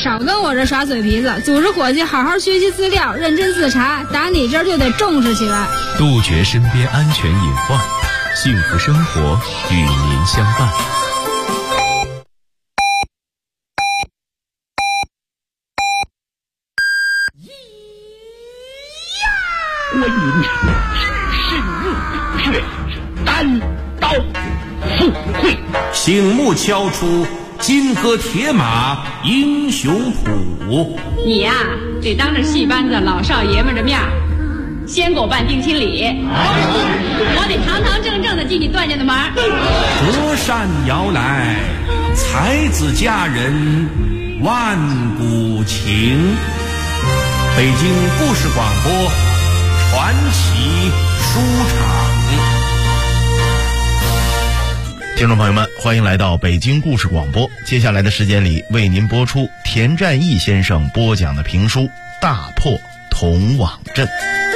少跟我这耍嘴皮子，组织伙计好好学习资料，认真自查，打你这儿就得重视起来， 杜绝身边安全隐患，幸福生活与您相伴。 关云只身入血，单刀赴会， 醒目敲出金戈铁马英雄谱。 你呀，得当着戏班子老少爷们的面先给我办定亲礼，我得堂堂正正的进你段家的门。 隔山摇来，才子佳人万古情。北京故事广播传奇书场。 听众朋友们，欢迎来到北京故事广播。接下来的时间里，为您播出田占义先生播讲的评书《大破铜网阵》。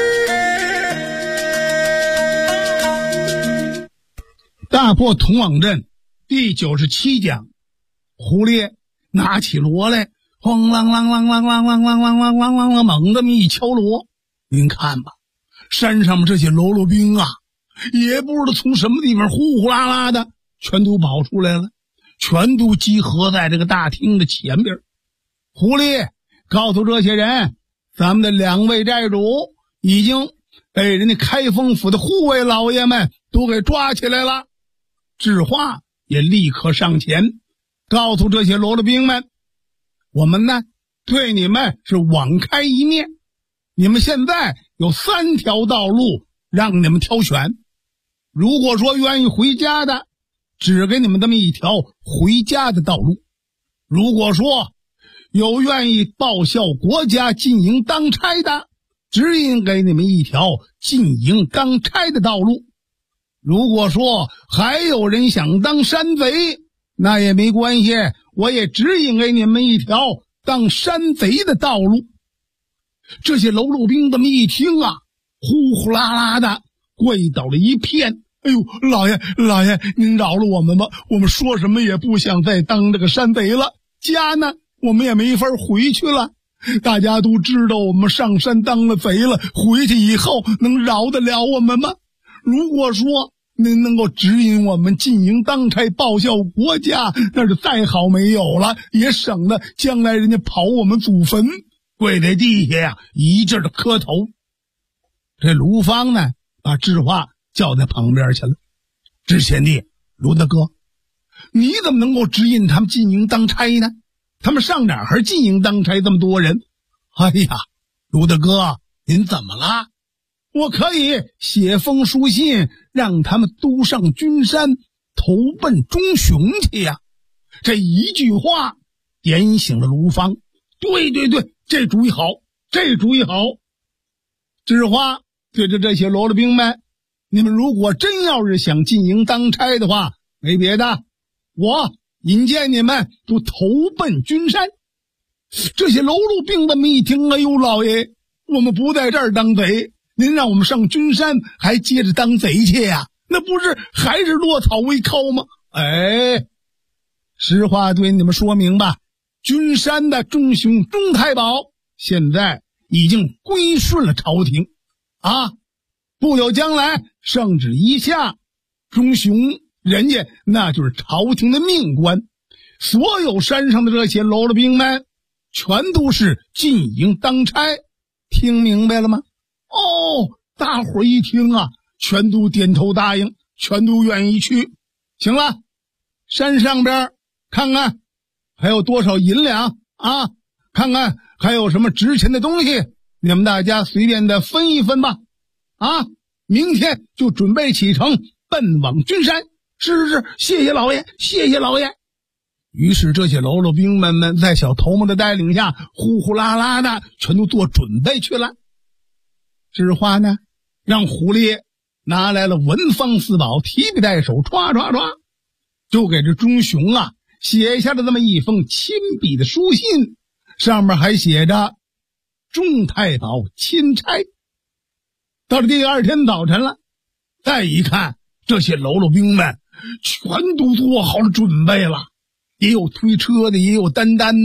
大破铜网阵第97讲，狐狸拿起锣来，轰啷啷啷啷啷啷啷啷啷啷啷啷，猛这么一敲锣。您看吧，山上面这些喽啰兵啊，也不知道从什么地方呼呼啦啦的全都跑出来了，全都集合在这个大厅的前边。狐狸告诉这些人，咱们的2位寨主已经被人家开封府的护卫老爷们都给抓起来了。智化也立刻上前告诉这些喽啰兵们，我们呢对你们是网开一面，你们现在有3条道路让你们挑选，如果说愿意回家的，只给你们这么一条回家的道路；如果说有愿意报效国家进营当差的，指引给你们一条进营当差的道路；如果说还有人想当山贼，那也没关系，我也指引给你们一条当山贼的道路。这些喽啰兵这么一听啊，呼呼啦啦的跪倒了一片。哎呦，老爷您饶了我们吧，我们说什么也不想再当这个山贼了，家呢我们也没法回去了，大家都知道我们上山当了贼了，回去以后能饶得了我们吗？如果说您能够指引我们进营当差报效国家，那是再好没有了，也省得将来人家刨我们祖坟。跪在地下呀，一劲儿的磕头。这卢芳呢，把智化叫在旁边去了。智贤弟，卢大哥，你怎么能够指引他们进营当差呢？他们上哪儿进营当差这么多人？哎呀，卢大哥，您怎么了？我可以写封书信，让他们都上君山，投奔钟雄去呀。这一句话点醒了卢芳。对，这主意好，这主意好。智化对着这些喽啰兵们，你们如果真要是想进营当差的话，没别的，我引荐你们都投奔君山。这些喽啰兵这么一听，哎呦，老爷，我们不在这儿当贼，您让我们上君山还接着当贼去呀，那不是还是落草为寇吗？哎，实话对你们说明白，君山的钟雄钟太保现在已经归顺了朝廷啊，不久将来圣旨一下，钟雄人家那就是朝廷的命官，所有山上的这些喽啰兵们全都是进营当差，听明白了吗？哦，大伙一听啊，全都点头答应，全都愿意去。行了，山上边看看还有多少银两啊，看看还有什么值钱的东西，你们大家随便的分一分吧。啊，明天就准备启程奔往君山。是，谢谢老爷，谢谢老爷。于是这些喽啰兵们在小头目的带领下，呼呼啦啦的全都做准备去了。智化呢，让狐狸拿来了文房四宝，提笔带手，唰唰唰，就给这钟雄啊写下了这么一封亲笔的书信，上面还写着钟太保钦差。到了第2天早晨了，再一看，这些喽啰兵们全都做好了准备了，也有推车的，也有担担的，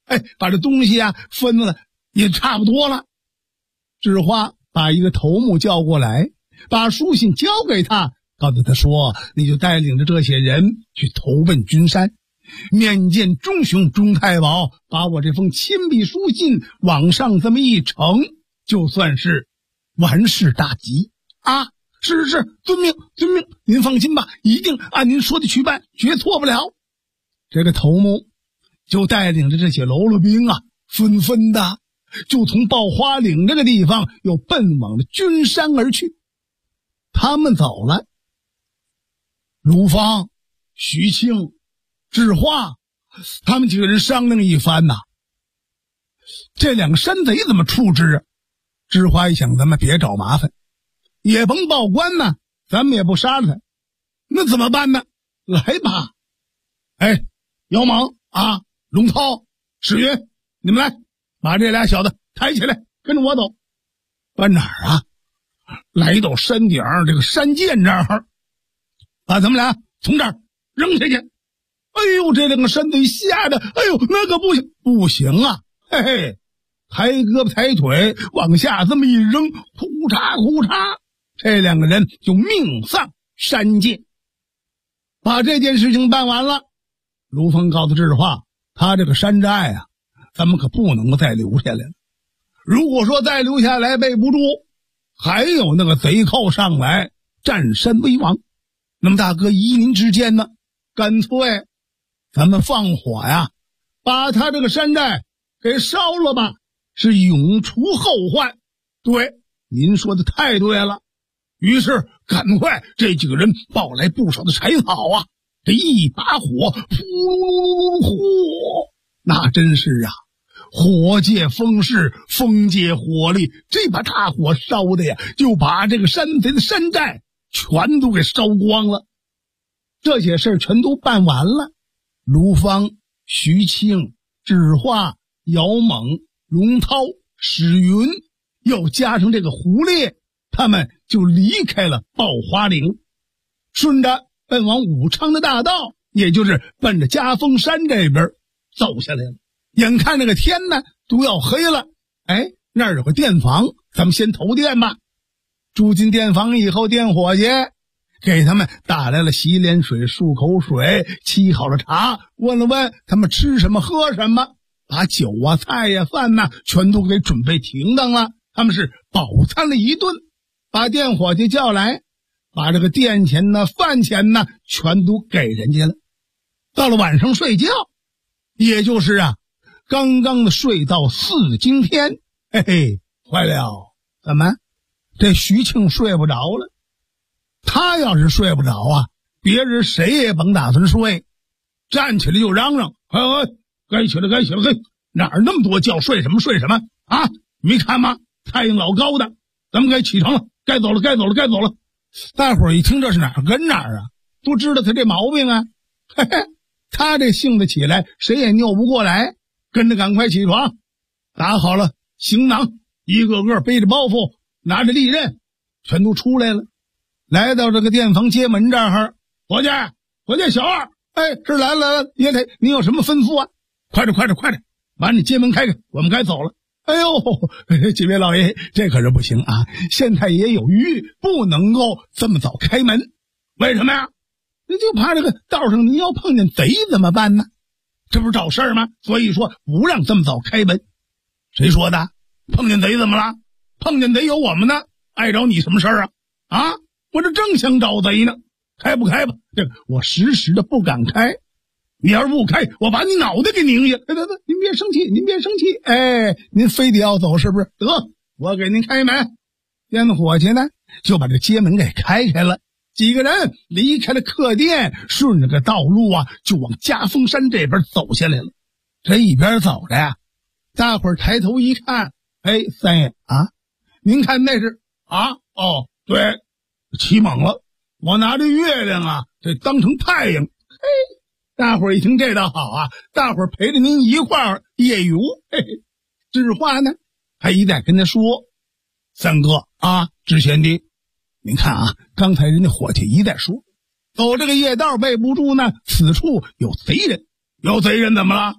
把这东西啊分了也差不多了。智化把一个头目叫过来，把书信交给他，告诉他说，你就带领着这些人去投奔君山，面见忠雄忠太保，把我这封亲笔书信往上这么一呈，就算是完事大吉啊！是，遵命，您放心吧，一定按您说的去办，绝错不了。这个头目就带领着这些喽啰兵啊，纷纷的就从爆花岭这个地方又奔往了君山而去。他们走了，卢芳、徐庆、智化他们几个人商量一番呐，这两个山贼怎么处置啊？智化一想，咱们别找麻烦，也甭报官呢，咱们也不杀了他，那怎么办呢？来吧，姚猛啊，龙涛、史云，你们来把这俩小子抬起来，跟着我走。搬哪儿啊？来到山顶这个山涧这儿，把咱们俩从这儿扔下去。这两个山贼吓得，那可不行啊！抬胳膊抬腿往下这么一扔，呼嚓，这两个人就命丧山涧。把这件事情办完了，卢峰告诉智化，他这个山寨啊，咱们可不能够再留下来了。如果说再留下来备不住，还有那个贼寇上来占山为王，那么大哥依您之见呢，干脆咱们放火呀，把他这个山寨给烧了吧，是永除后患。对，您说的太对了。于是赶快这几个人抱来不少的柴草啊，这一把火呼，那真是啊，火借风势，风借火力，这把大火烧的呀，就把这个山贼的山寨全都给烧光了。这些事儿全都办完了，卢芳、徐庆、智化、姚猛、龙涛、史云，又加上这个胡烈，他们就离开了爆花岭，顺着奔往武昌的大道，也就是奔着嘉峰山这边走下来了。眼看这个天呢都要黑了，那儿有个店房，咱们先投店吧。住进店房以后，店伙计给他们打来了洗脸水、漱口水，沏好了茶，问了问他们吃什么喝什么，把酒啊、菜呀、饭呐全都给准备停当了。他们是饱餐了一顿，把店伙计叫来，把这个店钱呢、饭钱呢全都给人家了。到了晚上睡觉，也就是刚刚的睡到4更天，坏了，怎么这徐庆睡不着了？他要是睡不着啊，别人谁也甭打算睡，站起来就嚷嚷，该起来，哪儿那么多觉，睡什么啊？没看吗？太阳老高的，咱们该起床了，该走了。大伙儿一听这是哪儿跟哪儿啊，都知道他这毛病啊。他这性子起来，谁也拗不过来，跟着赶快起床，打好了行囊，一个个背着包袱，拿着利刃，全都出来了。来到这个店房街门这儿，伙计小二，是来了，爷爷您有什么吩咐啊？快点，把你街门开开，我们该走了。几位老爷，这可是不行啊！县太爷有谕，不能够这么早开门。为什么呀？你就怕这个道上您要碰见贼怎么办呢？这不是找事儿吗？所以说不让这么早开门。谁说的？碰见贼怎么了？碰见贼有我们呢，碍着你什么事儿啊？我这正想找贼呢，开不开吧？这个我时的不敢开。你要是不开，我把你脑袋给拧下。得，您别生气，您非得要走是不是？得，我给您开门。店伙计呢就把这街门给开了，几个人离开了客店，顺着个道路就往嘉峰山这边走下来了。这一边走着呀，大伙儿抬头一看，三爷啊，您看那是对，起猛了，我拿着月亮这当成太阳。大伙儿一听这倒好大伙儿陪着您一块儿夜游。智化呢还一再跟他说，三哥知贤弟，您看刚才人家伙计一再说，走这个夜道备不住呢，此处有贼人。有贼人怎么了？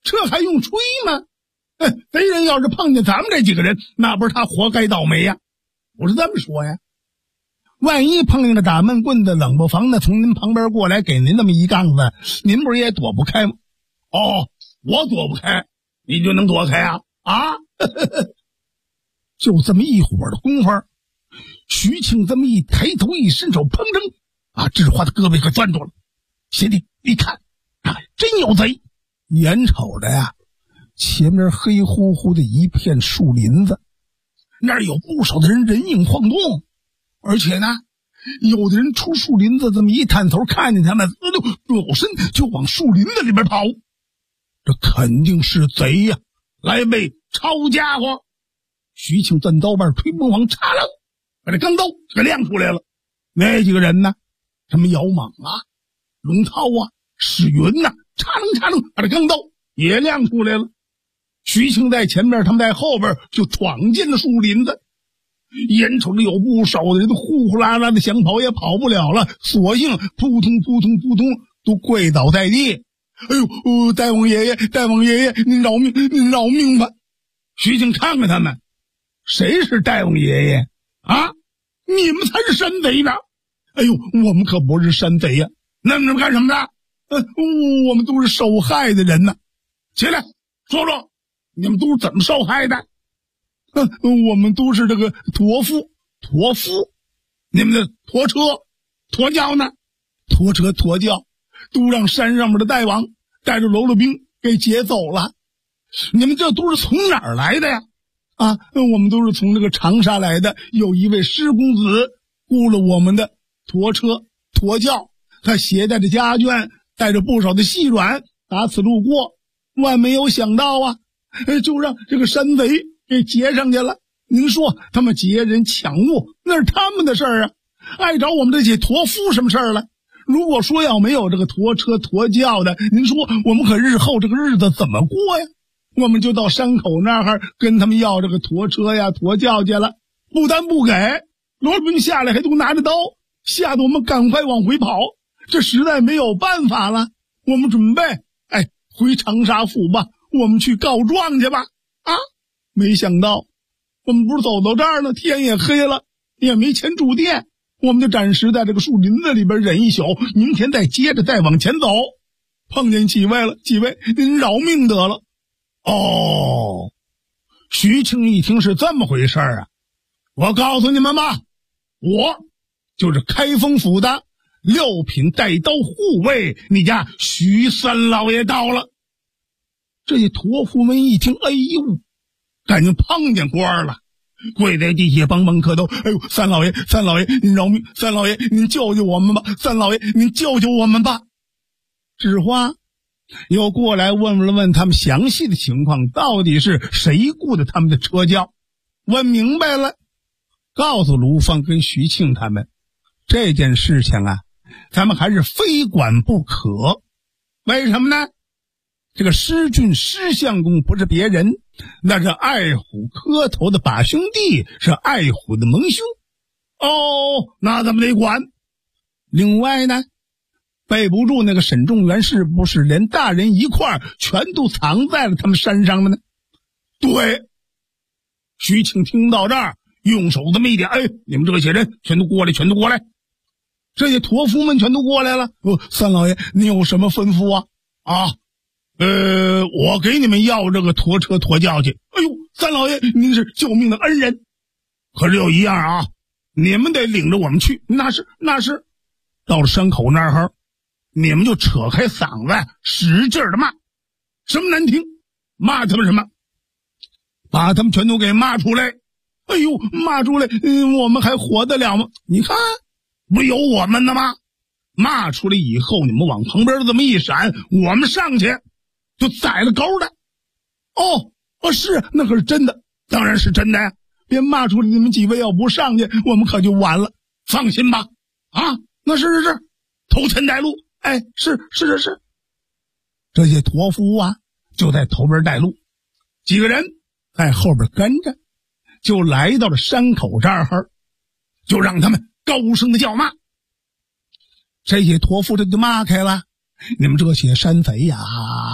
这还用吹吗？贼人要是碰见咱们这几个人，那不是他活该倒霉呀？我是这么说呀。万一碰见个打闷棍的冷不防的从您旁边过来给您那么一杠子，您不是也躲不开吗？哦，我躲不开，你就能躲开啊？啊！就这么一会儿的功夫，徐庆这么一抬头一伸手，砰砰啊，智花的胳膊可攥住了。贤弟，你看啊，真有贼！眼瞅着呀，前面黑乎乎的一片树林子，那儿有不少的人人影晃动，而且呢，有的人出树林子这么一探头，看见他们转身就往树林子里边跑，这肯定是贼呀！来位抄家伙！徐庆攥刀把推门往插了，把这钢刀给亮出来了。那几个人呢？什么姚莽啊、龙涛啊、史云呐，插楞把这钢刀也亮出来了。徐庆在前面，他们在后边就闯进了树林子。眼瞅着有不少的人都呼呼啦啦的想跑也跑不了了，索性扑通扑通扑通都跪倒在地。哎呦，大王爷爷，大王爷爷，您饶命，您饶命吧！徐庆看看他们，谁是大王爷爷啊？你们才是山贼呢！哎呦，我们可不是山贼呀！那你们干什么的？我们都是受害的人呢！起来说说，你们都是怎么受害的？我们都是这个驼夫，你们的驼车、驼轿呢？驼车、驼轿都让山上面的大王带着喽啰兵给劫走了。你们这都是从哪儿来的呀？啊，我们都是从这个长沙来的，有一位施公子雇了我们的驼车、驼轿，他携带着家眷，带着不少的细软打此路过，万没有想到啊，就让这个山贼给劫上去了。您说他们劫人抢物，那是他们的事儿啊，碍着我们这些驼夫什么事儿了？如果说要没有这个驼车驼轿的，您说我们可日后这个日子怎么过呀？我们就到山口那儿跟他们要这个驼车呀驼轿去了，不但不给，罗兵下来还都拿着刀，吓得我们赶快往回跑。这实在没有办法了，我们准备回长沙府吧，我们去告状去吧。啊，没想到我们不是走到这儿呢，天也黑了，也没钱住店，我们就暂时在这个树林子里边忍一宿，明天再接着再往前走。碰见几位了，几位您饶命得了。哦，徐庆一听是这么回事啊，我告诉你们吧，我就是开封府的六品带刀护卫，你家徐三老爷到了。这些驼夫们一听，哎呦，感觉碰见官了，跪在地下帮忙磕头。哎呦，三老爷，三老爷您饶命，三老爷您救救我们吧，三老爷您救救我们吧。纸花又过来问了问他们详细的情况，到底是谁雇的他们的车轿，问明白了，告诉卢芳跟徐庆他们，这件事情啊，咱们还是非管不可。为什么呢？这个施俊施相公不是别人，那是爱虎磕头的把兄弟，是爱虎的盟兄。哦，那咱们得管。另外呢，背不住那个沈仲元是不是连大人一块儿全都藏在了他们山上的呢？对。徐庆听到这儿，用手这么一点，你们这些人全都过来，全都过来。这些驼夫们全都过来了。三老爷您有什么吩咐啊？我给你们要这个驼车驼轿去。哎呦，三老爷您是救命的恩人，可是有一样啊，你们得领着我们去。那是到了山口那儿，你们就扯开嗓子使劲的骂，什么难听骂他们什么，把他们全都给骂出来。哎呦，骂出来我们还活得了吗？你看不有我们的吗？骂出来以后，你们往旁边这么一闪，我们上去就宰了钩的。是，那可是真的，当然是真的呀。别骂出来，你们几位要不上去，我们可就完了。放心吧，那是，头前带路。是。这些驼夫啊，就在头边带路，几个人在后边跟着，就来到了山口这儿，就让他们高声的叫骂。这些驼夫这就骂开了，你们这些山贼呀，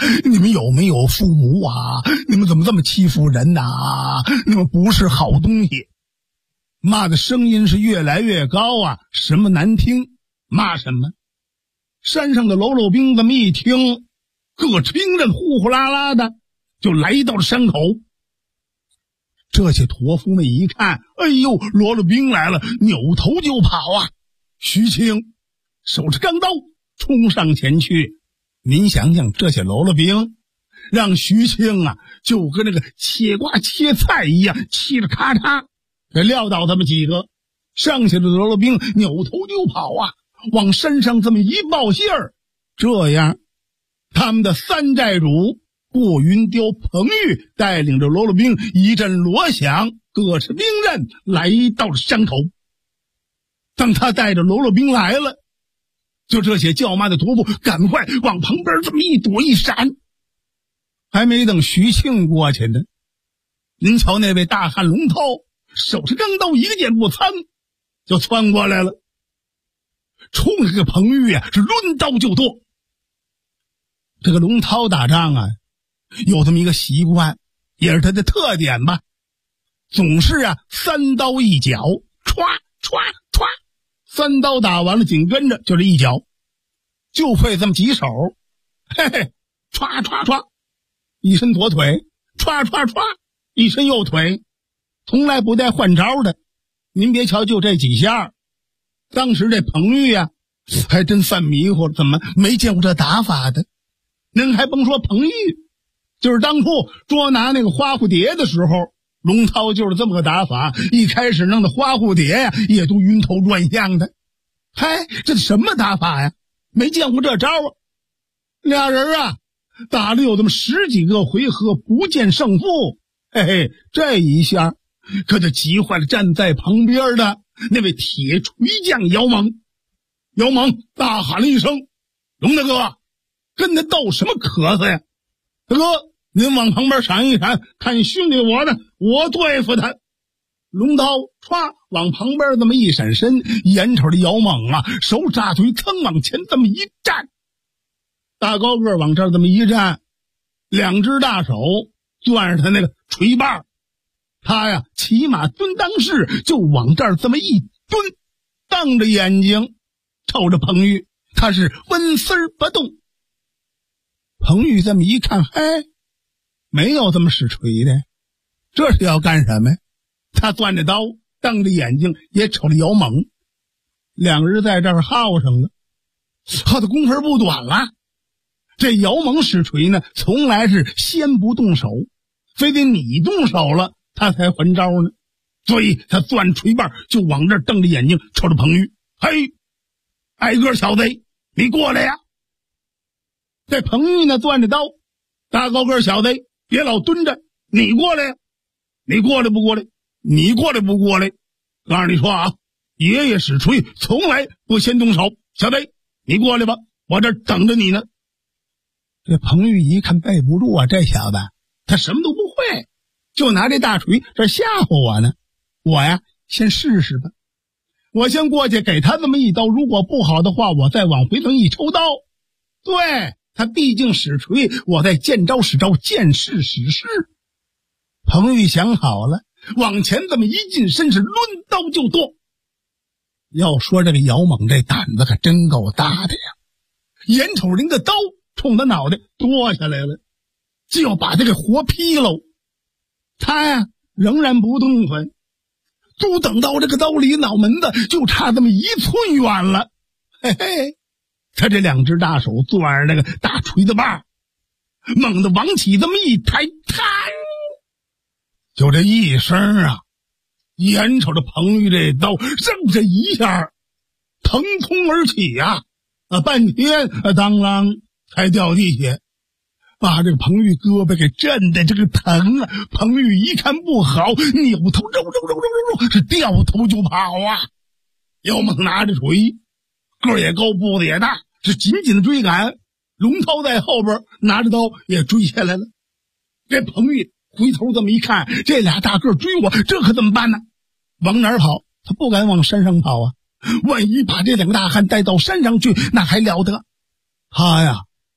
你们有没有父母啊？你们怎么这么欺负人呐？你们不是好东西。骂的声音是越来越高啊，什么难听骂什么。山上的喽啰兵这么一听，各支兵刃呼呼啦啦的就来到了山口。这些驼夫们一看，哎呦，喽啰兵来了，扭头就跑啊。徐青手持钢刀冲上前去。您想想，这些喽啰兵让徐青啊就跟那个切瓜切菜一样，切着咔嚓给撂倒他们几个。剩下的喽啰兵扭头就跑啊，往山上这么一报信儿。这样他们的三寨主过云雕彭玉带领着喽啰兵一阵锣响，各持兵刃来到了山口。当他带着喽啰兵来了，就这些叫骂的驼夫赶快往旁边这么一躲一闪。还没等徐庆过去呢，您瞧那位大汉龙涛手持钢刀，一个箭步噌就窜过来了，冲着这个彭玉啊是抡刀就剁。这个龙涛打仗啊有这么一个习惯，也是他的特点吧，总是啊三刀一脚，歘歘歘，三刀打完了紧跟着就是一脚，就会这么几手，嘿嘿，歘歘歘，一伸左腿，歘歘歘，一伸右腿，从来不带换招的。您别瞧就这几下，当时这彭玉啊还真犯迷糊了，怎么没见过这打法的。您还甭说彭玉，就是当初捉拿那个花蝴蝶的时候，龙涛就是这么个打法，一开始弄的花蝴蝶呀也都晕头转向的。嗨，这什么打法呀？没见过这招啊。俩人啊打了有这么10几个回合不见胜负，嘿嘿，这一下可就急坏了站在旁边的那位铁锤匠姚猛。姚猛大喊了一声：“龙大哥，跟他斗什么咳嗽呀？大哥，您往旁边闪一闪，看兄弟我的，我对付他。”龙刀歘往旁边这么一闪身，眼瞅着姚猛啊手扎腿噌往前这么一站，大高个往这儿这么一站，两只大手攥着他那个锤把，他呀骑马蹲裆式就往这儿这么一蹲，瞪着眼睛瞅着彭玉，他是纹丝儿不动。彭玉这么一看，嘿，没有这么使锤的，这是要干什么呀？他攥着刀瞪着眼睛也瞅着姚猛，两人在这儿耗上了，耗的功夫不短了。这姚猛使锤呢从来是先不动手，非得你动手了他才还招呢，所以他攥锤把就往这儿瞪着眼睛瞅着彭玉。嘿，矮个小子，你过来呀！这彭玉呢攥着刀，大高个小子别老蹲着，你过来呀！你过来不过来？你过来不过来？告诉你说啊，爷爷使锤从来不先动手，小子你过来吧，我这等着你呢。这彭玉一看背不住啊，这小子他什么都不会，就拿这大锤这吓唬我呢。我呀先试试吧，我先过去给他这么一刀，如果不好的话我再往回头一抽刀。对，他毕竟使锤，我再见招使招，见势使势。彭玉想好了，往前这么一近身，是抡刀就剁。要说这个姚猛这胆子可真够大的呀，眼瞅人的刀冲他脑袋剁下来了，就要把他给活劈喽。他呀仍然不动弹，都等到这个刀离脑门子就差这么1寸远了。嘿嘿，他这两只大手攥着那个大锤子把，猛地往起这么一抬，弹，就这一声啊，眼瞅着彭玉这刀扔这一下腾空而起啊，半天当啷才掉地下，把这个彭玉胳膊给震的这个疼啊。彭玉一看不好，扭头肉是掉头就跑啊。姚猛拿着锤，个儿也高，步子也大，是紧紧的追赶。龙涛在后边拿着刀也追下来了。这彭玉回头这么一看，这俩大个追我，这可怎么办呢？往哪儿跑？他不敢往山上跑啊，万一把这两个大汉带到山上去，那还了得。他呀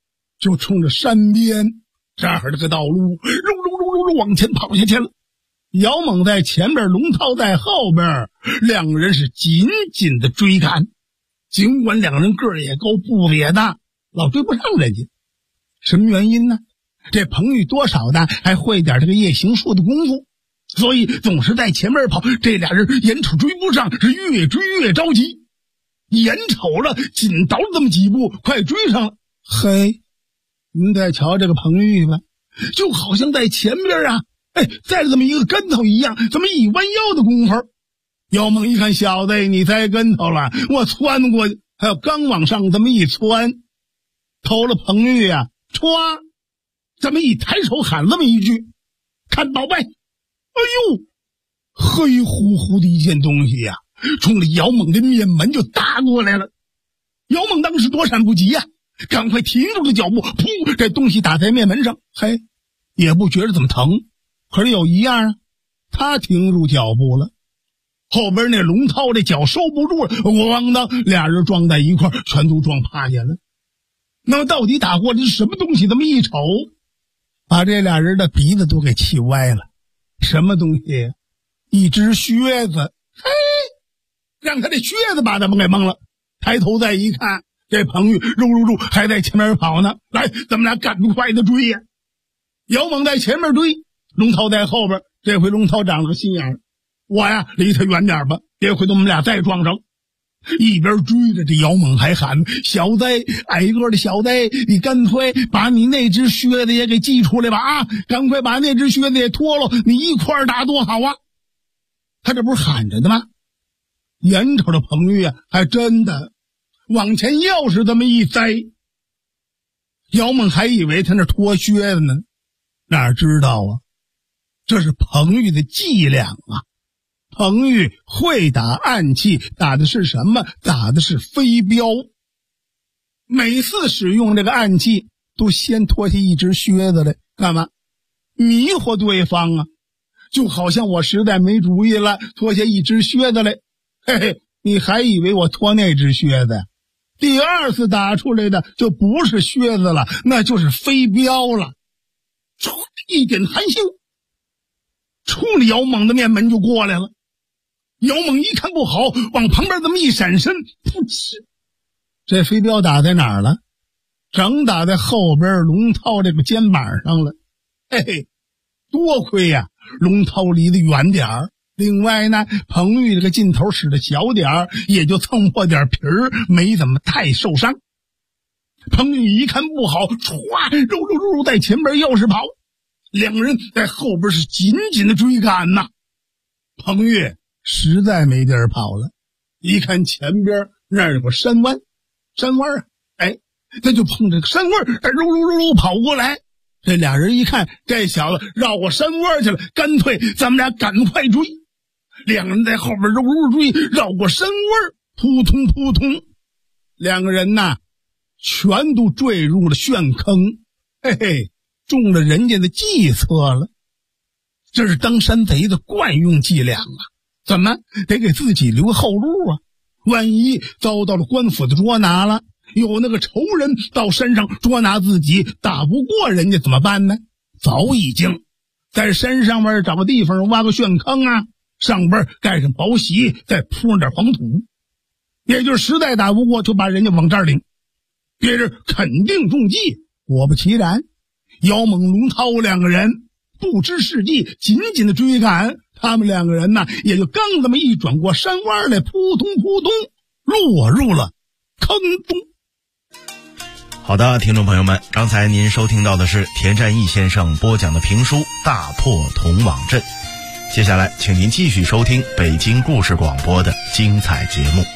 就冲着山边这儿这个道路往前跑下去了。姚猛在前边，龙涛在后边，两个人是紧紧的追赶。尽管两人个儿也高，步子也大，老追不上人家。什么原因呢？这彭玉多少的还会点这个夜行术的功夫，所以总是在前面跑。这俩人眼瞅追不上，是越追越着急。眼瞅了紧倒了这么几步，快追上了。嘿，您再瞧这个彭玉吧，就好像在前边啊，再这么一个跟头一样，这么一弯腰的功夫。姚猛一看，小子你栽跟头了，我窜过去，还有刚往上这么一窜，头了彭玉啊，歘，这么一抬手喊这么一句，看宝贝。哎呦，黑乎乎的一件东西呀，冲着姚猛的面门就打过来了。姚猛当时躲闪不及呀，赶快停住了脚步，噗，这东西打在面门上，嘿，也不觉得怎么疼。可是有一样啊，他停住脚步了，后边那龙涛这脚收不住了，咣当，俩人撞在一块，全都撞趴下了。那么到底打过的是什么东西？这么一瞅，把这俩人的鼻子都给气歪了。什么东西？一只靴子。嘿，让他这靴子把他们给蒙了。抬头再一看，这彭玉肉还在前面跑呢。来，咱们俩赶快的追呀！姚猛在前面追，龙涛在后边。这回龙涛长了个心眼儿，我呀离他远点吧，别回头我们俩再撞上。一边追着，这姚猛还喊：小子，矮个的小子，你干脆把你那只靴子也给寄出来吧啊！赶快把那只靴子也脱了，你一块打多好啊！他这不是喊着的吗？眼瞅着彭玉啊，还真的往前又是这么一栽。姚猛还以为他那脱靴子呢，哪知道啊，这是彭玉的伎俩啊！彭玉会打暗器，打的是什么？打的是飞镖。每次使用这个暗器，都先脱下一只靴子来，干嘛？迷惑对方啊！就好像我实在没主意了，脱下一只靴子来，嘿嘿，你还以为我脱那只靴子？第二次打出来的就不是靴子了，那就是飞镖了。唰，一点含羞，冲着姚猛的面门就过来了。姚猛一看不好，往旁边这么一闪身，噗嗤，这飞镖打在哪儿了？正打在后边龙涛这个肩膀上了。嘿嘿，多亏呀，龙涛离得远点儿。另外呢，彭玉这个劲头使得小点儿，也就蹭破点皮儿，没怎么太受伤。彭玉一看不好，唰，肉在前边又是跑，两个人在后边是紧紧的追赶呐。彭玉实在没地儿跑了，一看前边那儿有个山湾啊，他就碰着山湾，肉跑过来。这俩人一看，这小子绕过山湾去了，干脆咱们俩赶快追。两个人在后边肉追，绕过山湾，扑通扑通，两个人呐，全都坠入了陷坑。嘿嘿，中了人家的计策了。这是当山贼的惯用伎俩啊！怎么得给自己留个后路啊？万一遭到了官府的捉拿了，有那个仇人到山上捉拿自己，打不过人家怎么办呢？早已经在山上面找个地方挖个陷坑啊，上边盖上薄席，再铺上点黄土，也就是实在打不过，就把人家往这儿领，别人肯定中计。果不其然，姚猛龙涛两个人不知是计，紧紧的追赶。他们两个人呢，也就刚这么一转过山弯来，扑通扑通落入了坑中。 好的，听众朋友们，刚才您收听到的是田占义先生播讲的评书《大破铜网阵》。接下来请您继续收听北京故事广播的精彩节目。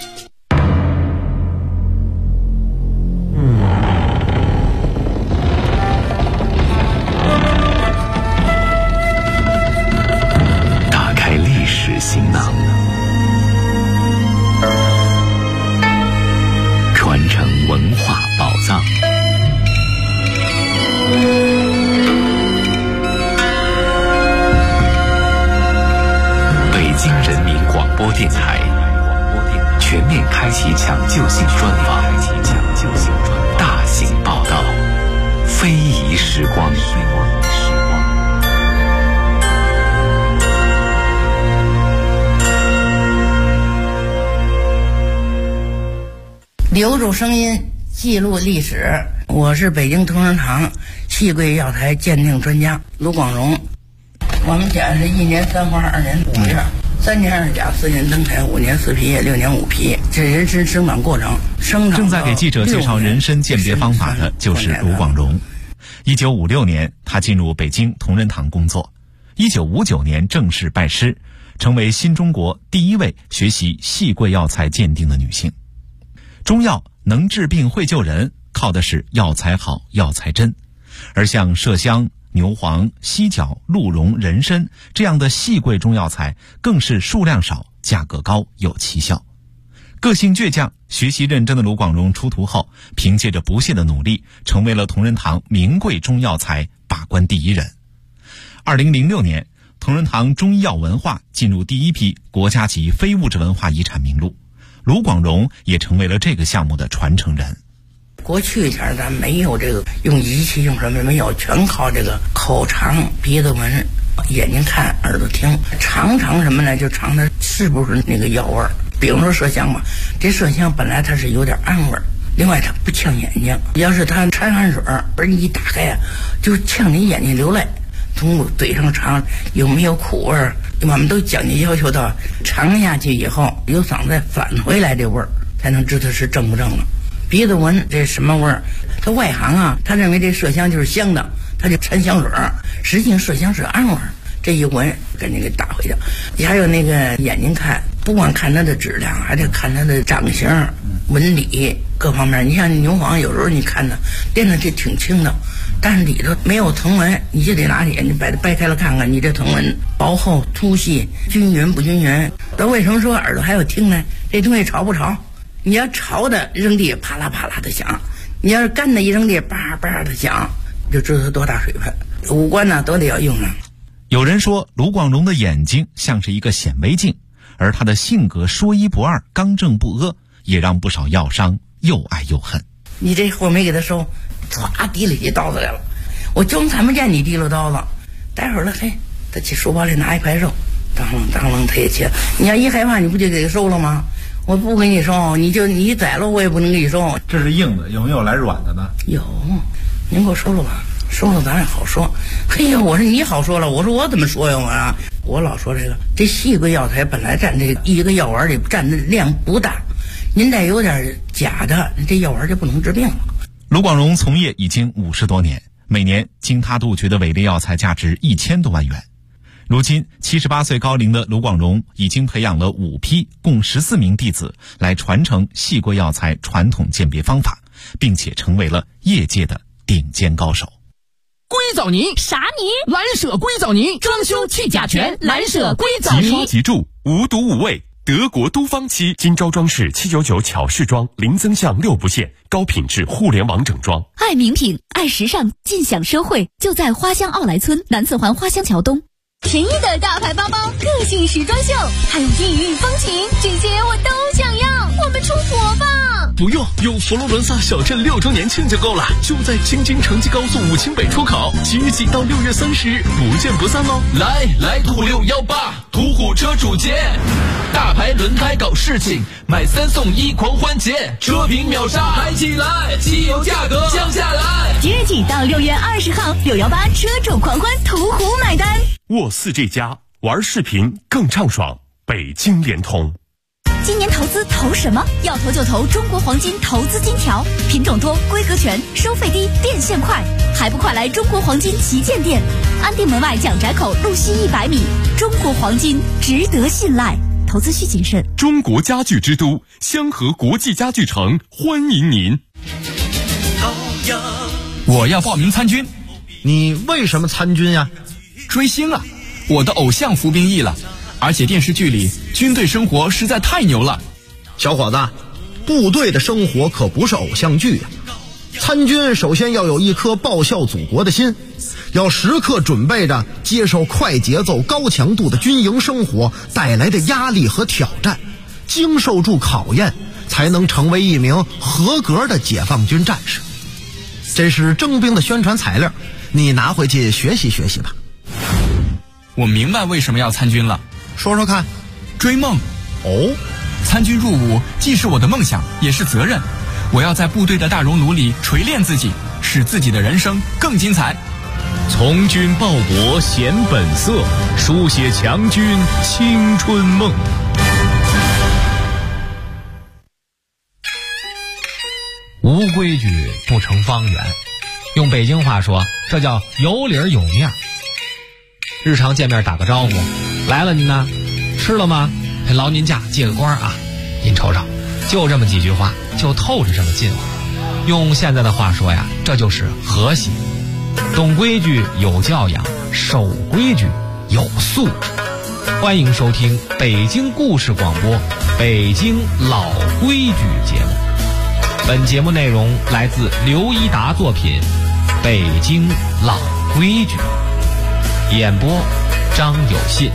打开历史行囊，传承文化宝藏。北京人民广播电台全面开启抢救性专访，大型报道， 时光。 留住声音，记录历史。我是北京同仁堂细桂药材鉴定专家卢广荣。我们家是1年3花2年5月，3年2甲4年登台5年4皮6年5皮，这人参生长过程。 正在给记者介绍人参鉴别方法的就是卢广荣。1956年，他进入北京同仁堂工作。1959年正式拜师，成为新中国第一位学习细桂药材鉴定的女性。中药能治病会救人，靠的是药材好药材真，而像麝香、牛黄、犀角、鹿茸、人参这样的细桂中药材更是数量少、价格高、有奇效。个性倔强、学习认真的卢广荣出徒后，凭借着不懈的努力，成为了同仁堂名贵中药材把关第一人。2006年，同仁堂中医药文化进入第一批国家级非物质文化遗产名录，卢广荣也成为了这个项目的传承人。 过去前咱没有这个用仪器用什么没有，全靠这个口尝、鼻子闻、眼睛看、耳朵听，尝什么呢？就尝它是不是那个药味儿。比如说麝香吧，这麝香本来它是有点暗味儿，另外它不呛眼睛。要是它掺汗水，不是你一打开呀，就呛你眼睛流泪。从嘴上尝有没有苦味儿，我们都讲究要求到尝下去以后有嗓子返回来这味儿，才能知道是正不正了。鼻子闻这什么味儿？他外行啊，他认为这麝香就是香的，他就掺香水，实际上麝香是暗味儿。这一闻赶紧给打回去。还有那个眼睛看，不光看它的质量，还得看它的长形、纹理各方面。你像牛黄，有时候你看它练的这挺轻的，但是里头没有藤纹，你就得拿眼睛把它掰开了看看，你这藤纹薄厚、粗细、均匀不均匀。那为什么说耳朵还有听呢？这东西潮不潮？你要潮的扔地啪啦啪啦的响，你要是干的一扔地叭叭的响，就知道它多大水分。五官呢都得要用上。 有人说卢广荣的眼睛像是一个显微镜，而他的性格说一不二、刚正不阿，也让不少药商又爱又恨。 你这货没给他收，唰提了起刀子来了，我就看不见你提了刀子，待会儿了，嘿，他去书包里拿一块肉，当啷他也切。你要一害怕，你不就给他收了吗？我不给你收，你宰了我也不能给你收。 这是硬的，有没有来软的呢？ 有，您给我收了吧，收了咱也好说。嘿呀，我说你好说了，我说我怎么说呀我老说这细桂药材本来占这一个药丸里占的量不大，您再有点假的，这药丸就不能治病了。 卢广荣从业已经50多年，每年经他杜绝的伪劣药材价值1000多万元。如今78岁高龄的卢广荣已经培养了5批共14名弟子来传承细桂药材传统鉴别方法，并且成为了业界的顶尖高手。 硅藻泥啥泥？ 蓝舍硅藻泥，装修去甲醛，蓝舍硅藻泥， 即刷即住，无毒无味，德国都方漆。金招装饰799巧饰装，零增项6不限，高品质互联网整装。 爱名品，爱时尚，尽享奢惠，就在花乡奥莱村南四环花乡桥东。 便宜的大牌包包，个性时装秀，还有异域风情，这些我都想要。我们出国吧！ 不用，有佛罗伦萨小镇6周年庆就够了，就在京津城际高速武清北出口，即日起到6月30日，不见不散哦！ 来途618，途虎车主节，大牌轮胎搞事情，买3送1狂欢节，车评秒杀，嗨起来，汽油价格降下来。 即日起到6月20号，618车主狂欢，途虎买单。 沃4这家，玩视频更畅爽，北京联通。 今年投资投什么？要投就投中国黄金投资金条，品种多，规格全，收费低，变现快，还不快来中国黄金旗舰店，安定门外蒋宅口路西100米。中国黄金值得信赖，投资需谨慎。 中国家具之都香河国际家具城欢迎您。 我要报名参军。 你为什么参军呀？ 追星啊，我的偶像服兵役了，而且电视剧里军队生活实在太牛了。 小伙子，部队的生活可不是偶像剧呀。参军首先要有一颗报效祖国的心，要时刻准备着接受快节奏高强度的军营生活带来的压力和挑战，经受住考验，才能成为一名合格的解放军战士。 这是征兵的宣传材料，你拿回去学习学习吧。 我明白为什么要参军了， 说说看。 追梦。 哦， 参军入伍既是我的梦想，也是责任。我要在部队的大熔炉里锤炼自己，使自己的人生更精彩。 从军报国显本色，书写强军青春梦。 无规矩不成方圆，用北京话说，这叫有理儿有面儿。日常见面打个招呼，来了您呢，吃了吗？劳您驾，借个光啊！您瞅瞅，就这么几句话，就透着这么近乎。用现在的话说呀，这就是和谐。懂规矩有教养，守规矩有素质。欢迎收听北京故事广播《北京老规矩》节目。本节目内容来自刘一达作品《北京老规矩》，演播张有信。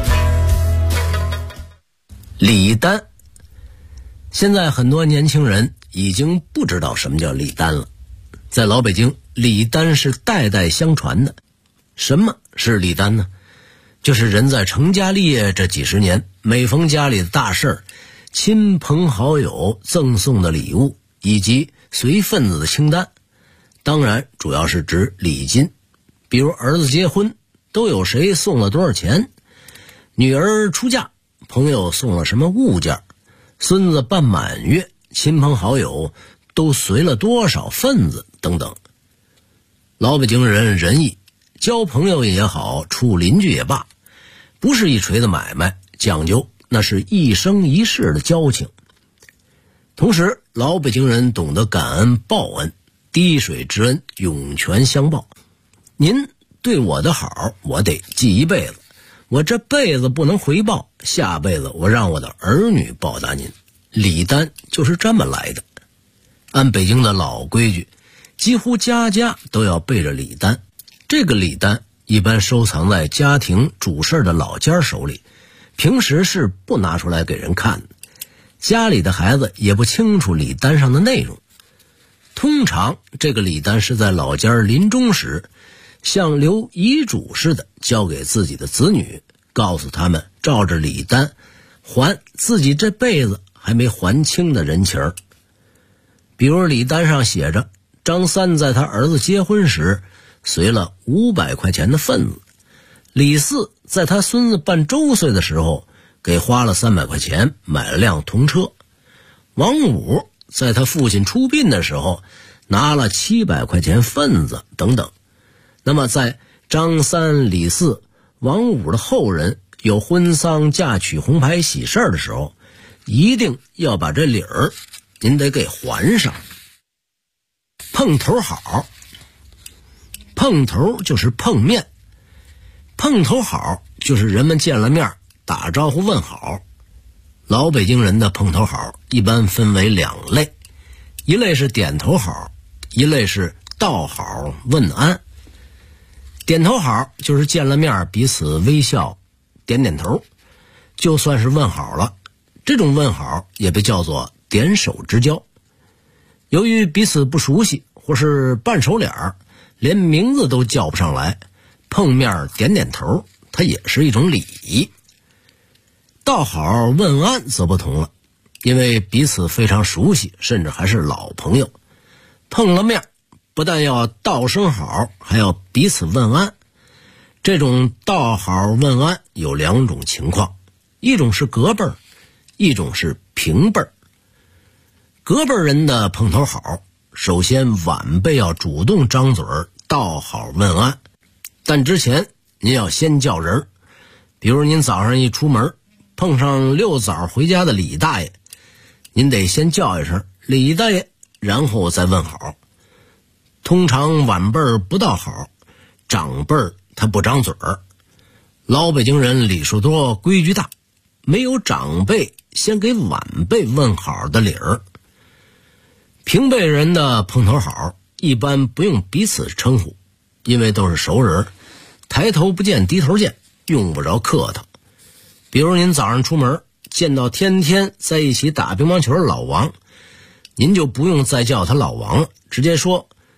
礼单，现在很多年轻人已经不知道什么叫礼单了。在老北京，礼单是代代相传的。什么是礼单呢？就是人在成家立业这几十年，每逢家里的大事儿，亲朋好友赠送的礼物以及随份子的清单。当然主要是指礼金，比如儿子结婚都有谁送了多少钱，女儿出嫁朋友送了什么物件，孙子办满月亲朋好友都随了多少份子等等。老北京人仁义，交朋友也好，处邻居也罢，不是一锤子买卖，讲究那是一生一世的交情。同时老北京人懂得感恩报恩，滴水之恩涌泉相报。您对我的好，我得记一辈子，我这辈子不能回报，下辈子我让我的儿女报答您。礼单就是这么来的。按北京的老规矩，几乎家家都要备着礼单。这个礼单一般收藏在家庭主事的老家手里，平时是不拿出来给人看的。家里的孩子也不清楚礼单上的内容。通常这个礼单是在老家临终时，像留遗嘱似的交给自己的子女，告诉他们照着礼单还自己这辈子还没还清的人情儿。比如礼单上写着，张三在他儿子结婚时随了500块钱的份子，李四在他孙子办周岁的时候给花了300块钱买了辆童车，王五在他父亲出殡的时候拿了700块钱份子等等。那么在张三、李四、王五的后人有婚丧嫁娶红牌喜事的时候，一定要把这礼儿您得给还上。碰头好，碰头就是碰面，碰头好就是人们见了面打招呼问好。老北京人的碰头好一般分为2类，一类是点头好，一类是道好问安。点头好就是见了面彼此微笑点点头，就算是问好了。这种问好也被叫做点手之交。由于彼此不熟悉或是半熟脸，连名字都叫不上来，碰面点点头它也是一种礼仪。道好问安则不同了，因为彼此非常熟悉，甚至还是老朋友，碰了面不但要道声好，还要彼此问安。这种道好问安有2种情况，一种是隔辈儿，一种是平辈儿。隔辈人的碰头好，首先晚辈要主动张嘴道好问安，但之前您要先叫人。比如您早上一出门碰上遛早回家的李大爷，您得先叫一声李大爷，然后再问好。通常晚辈不道好，长辈他不张嘴儿。老北京人礼数多规矩大，没有长辈先给晚辈问好的理儿。平辈人的碰头好一般不用彼此称呼，因为都是熟人，抬头不见低头见，用不着客套。比如您早上出门见到天天在一起打乒乓球的老王，您就不用再叫他老王了，直接说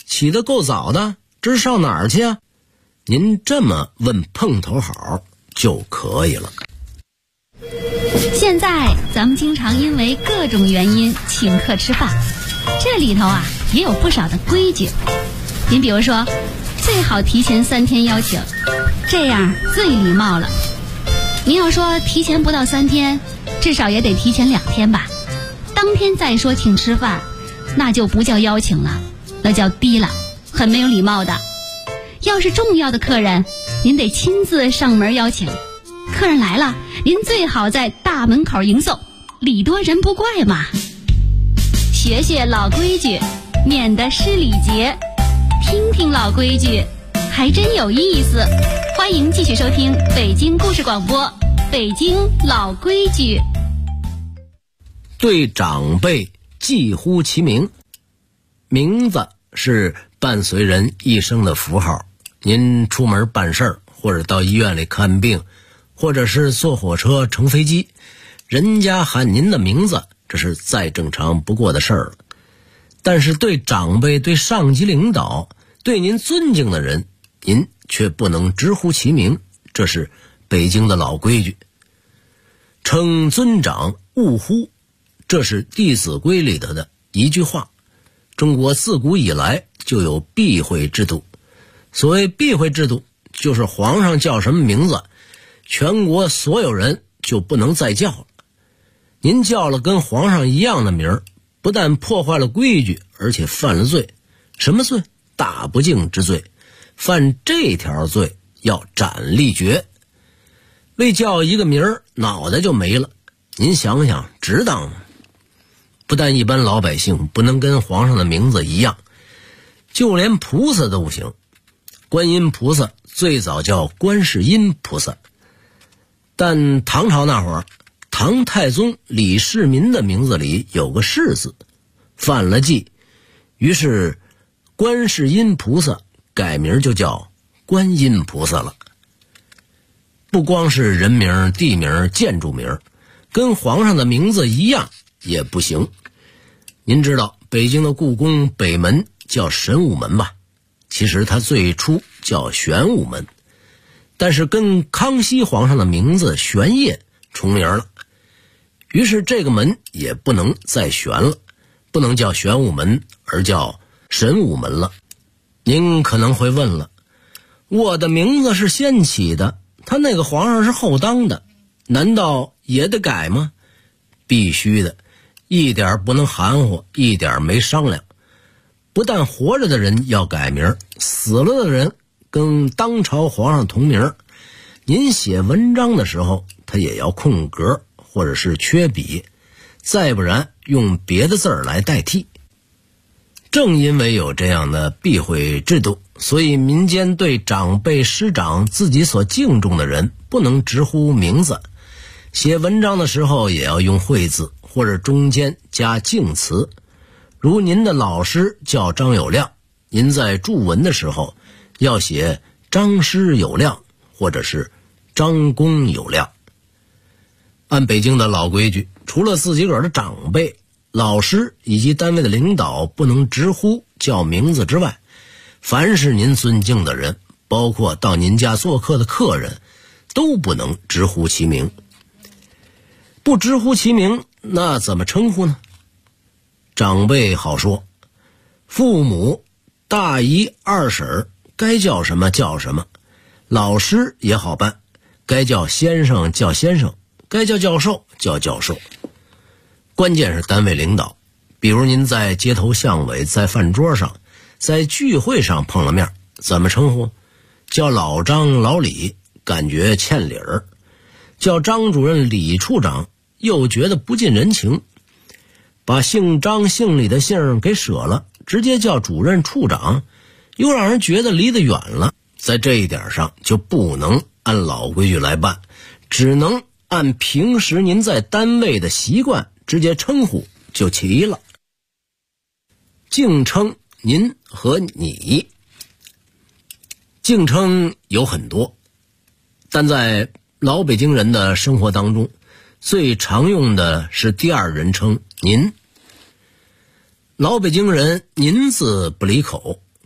起得够早的，这是上哪儿去啊？您这么问碰头好就可以了。 现在咱们经常因为各种原因请客吃饭，这里头啊也有不少的规矩。您比如说，最好提前3天邀请，这样最礼貌了。您要说提前不到3天，至少也得提前2天吧。当天再说请吃饭，那就不叫邀请了，那叫低了，很没有礼貌的。要是重要的客人，您得亲自上门邀请。客人来了，您最好在大门口迎送，礼多人不怪嘛。学学老规矩，免得失礼节。听听老规矩，还真有意思。欢迎继续收听北京故事广播，北京老规矩。 对长辈寄呼其名，名字是伴随人一生的符号。您出门办事儿，或者到医院里看病，或者是坐火车乘飞机，人家喊您的名字，这是再正常不过的事儿了。但是对长辈、对上级领导、对您尊敬的人，您却不能直呼其名，这是北京的老规矩。称尊长勿呼，这是《弟子规》里头的一句话。中国自古以来就有避讳制度，所谓避讳制度，就是皇上叫什么名字，全国所有人就不能再叫了。您叫了跟皇上一样的名儿，不但破坏了规矩，而且犯了罪。什么罪？大不敬之罪。犯这条罪要斩立决。为叫一个名儿，脑袋就没了。您想想，值当吗？不但一般老百姓不能跟皇上的名字一样，就连菩萨都不行。观音菩萨最早叫观世音菩萨，但唐朝那会儿，唐太宗李世民的名字里有个世字，犯了忌，于是观世音菩萨改名就叫观音菩萨了。不光是人名、地名、建筑名，跟皇上的名字一样也不行。您知道北京的故宫北门叫神武门吧？其实它最初叫玄武门，但是跟康熙皇上的名字玄烨重名了，于是这个门也不能再玄了，不能叫玄武门，而叫神武门了。您可能会问了，我的名字是先起的，他那个皇上是后当的，难道也得改吗？必须的，一点不能含糊，一点没商量。不但活着的人要改名，死了的人跟当朝皇上同名。您写文章的时候，他也要空格或者是缺笔，再不然用别的字儿来代替。正因为有这样的避讳制度，所以民间对长辈师长自己所敬重的人不能直呼名字，写文章的时候也要用讳字或者中间加敬词。如您的老师叫张有亮，您在注文的时候要写张师有亮或者是张公有亮。按北京的老规矩，除了自己个儿的长辈、老师以及单位的领导不能直呼叫名字之外，凡是您尊敬的人，包括到您家做客的客人，都不能直呼其名。不直呼其名，那怎么称呼呢？长辈好说，父母、大姨、二婶该叫什么叫什么，老师也好办，该叫先生叫先生，该叫教授叫教授。关键是单位领导，比如您在街头巷尾，在饭桌上，在聚会上碰了面，怎么称呼？叫老张、老李，感觉欠理儿；叫张主任、李处长，又觉得不近人情。把姓张姓李的姓给舍了，直接叫主任处长，又让人觉得离得远了。在这一点上就不能按老规矩来办，只能按平时您在单位的习惯直接称呼就齐了。敬称您和你，敬称有很多，但在老北京人的生活当中，最常用的是第二人称您。老北京人您字不离口，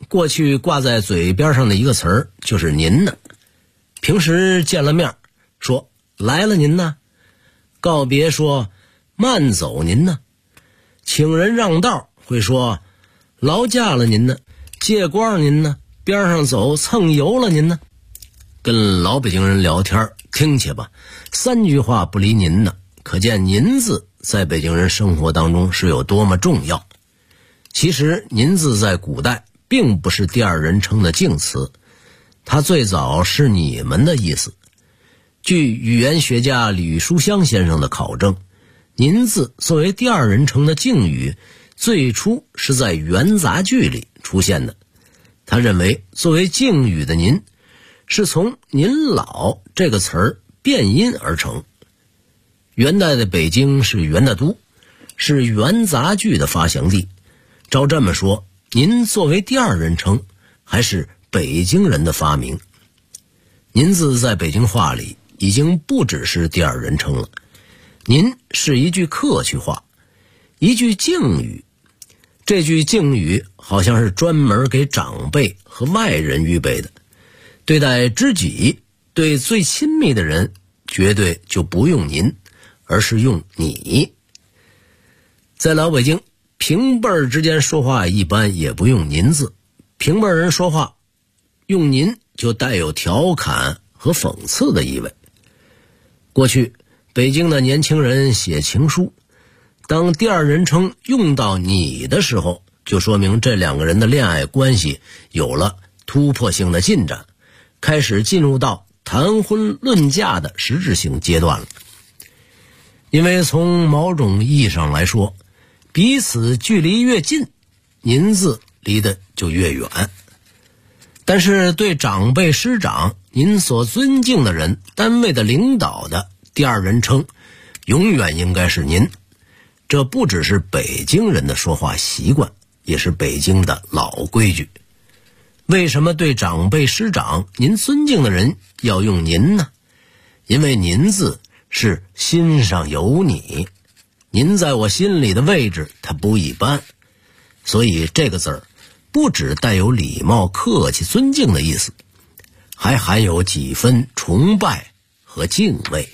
过去挂在嘴边上的一个词儿就是您呢。平时见了面说来了您呢，告别说慢走您呢，请人让道会说劳驾了您呢，借光您呢，边上走蹭油了您呢。跟老北京人聊天听去吧，3句话不离您呢，可见您字在北京人生活当中是有多么重要。其实您字在古代并不是第二人称的敬词，它最早是你们的意思。据语言学家吕书香先生的考证，您字作为第二人称的敬语最初是在元杂句里出现的。他认为作为敬语的您是从您老这个词儿变音而成。元代的北京是元大都，是元杂句的发祥地。照这么说，您作为第二人称还是北京人的发明。您字在北京话里已经不只是第二人称了，您是一句客气话，一句敬语。这句敬语好像是专门给长辈和外人预备的，对待知己，对最亲密的人绝对就不用您，而是用你。在老北京，平辈儿之间说话一般也不用您字，平辈人说话用您就带有调侃和讽刺的意味。过去北京的年轻人写情书，当第二人称用到你的时候，就说明这两个人的恋爱关系有了突破性的进展，开始进入到谈婚论嫁的实质性阶段了。因为从某种意义上来说，彼此距离越近，您字离得就越远。但是对长辈师长，您所尊敬的人，单位的领导的第二人称永远应该是您。这不只是北京人的说话习惯，也是北京的老规矩。为什么对长辈师长您尊敬的人要用您呢？因为您字是心上有你，您在我心里的位置它不一般，所以这个字儿不只带有礼貌客气尊敬的意思，还含有几分崇拜和敬畏。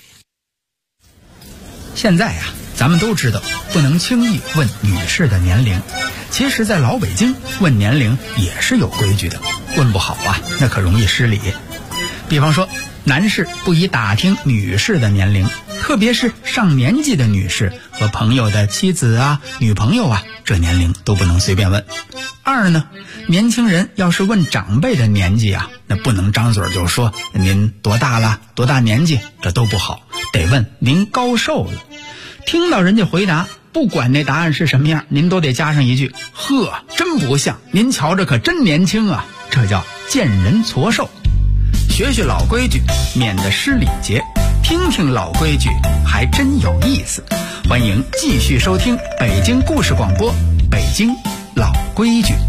现在呀，咱们都知道不能轻易问女士的年龄，其实在老北京问年龄也是有规矩的，问不好啊那可容易失礼。比方说男士不宜打听女士的年龄，特别是上年纪的女士和朋友的妻子啊女朋友啊，这年龄都不能随便问。二呢，年轻人要是问长辈的年纪啊，那不能张嘴就说您多大了多大年纪，这都不好，得问您高寿了。听到人家回答，不管那答案是什么样，您都得加上一句呵，真不像，您瞧着可真年轻啊，这叫见人矬寿。学学老规矩，免得失礼节，听听老规矩还真有意思。欢迎继续收听北京故事广播，北京老规矩。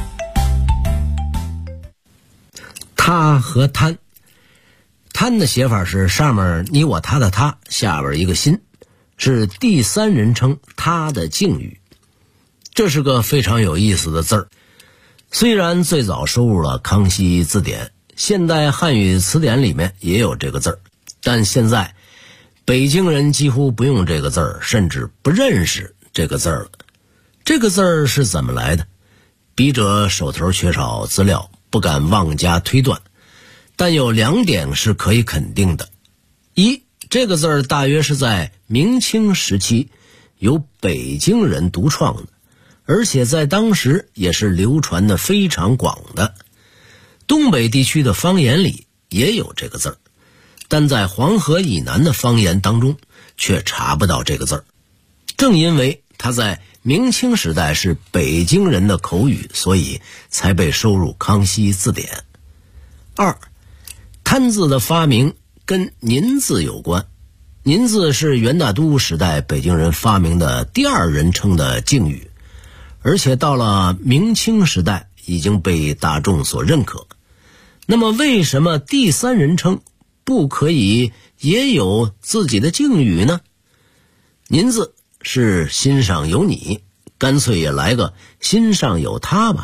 他和贪，贪的写法是上面你我他的他，下边一个心，是第三人称他的敬语。这是个非常有意思的字儿，虽然最早收入了康熙字典，现代汉语词典里面也有这个字儿，但现在北京人几乎不用这个字儿，甚至不认识这个字儿了。这个字儿是怎么来的？笔者手头缺少资料，不敢妄加推断，但有2点是可以肯定的。一，这个字儿大约是在明清时期由北京人独创的，而且在当时也是流传的非常广的。东北地区的方言里也有这个字儿，但在黄河以南的方言当中却查不到这个字儿。正因为它在明清时代是北京人的口语，所以才被收入康熙字典。二，贪字的发明跟您字有关。您字是元大都时代北京人发明的第二人称的敬语，而且到了明清时代已经被大众所认可。那么为什么第三人称不可以也有自己的敬语呢？您字是心上有你，干脆也来个心上有他吧，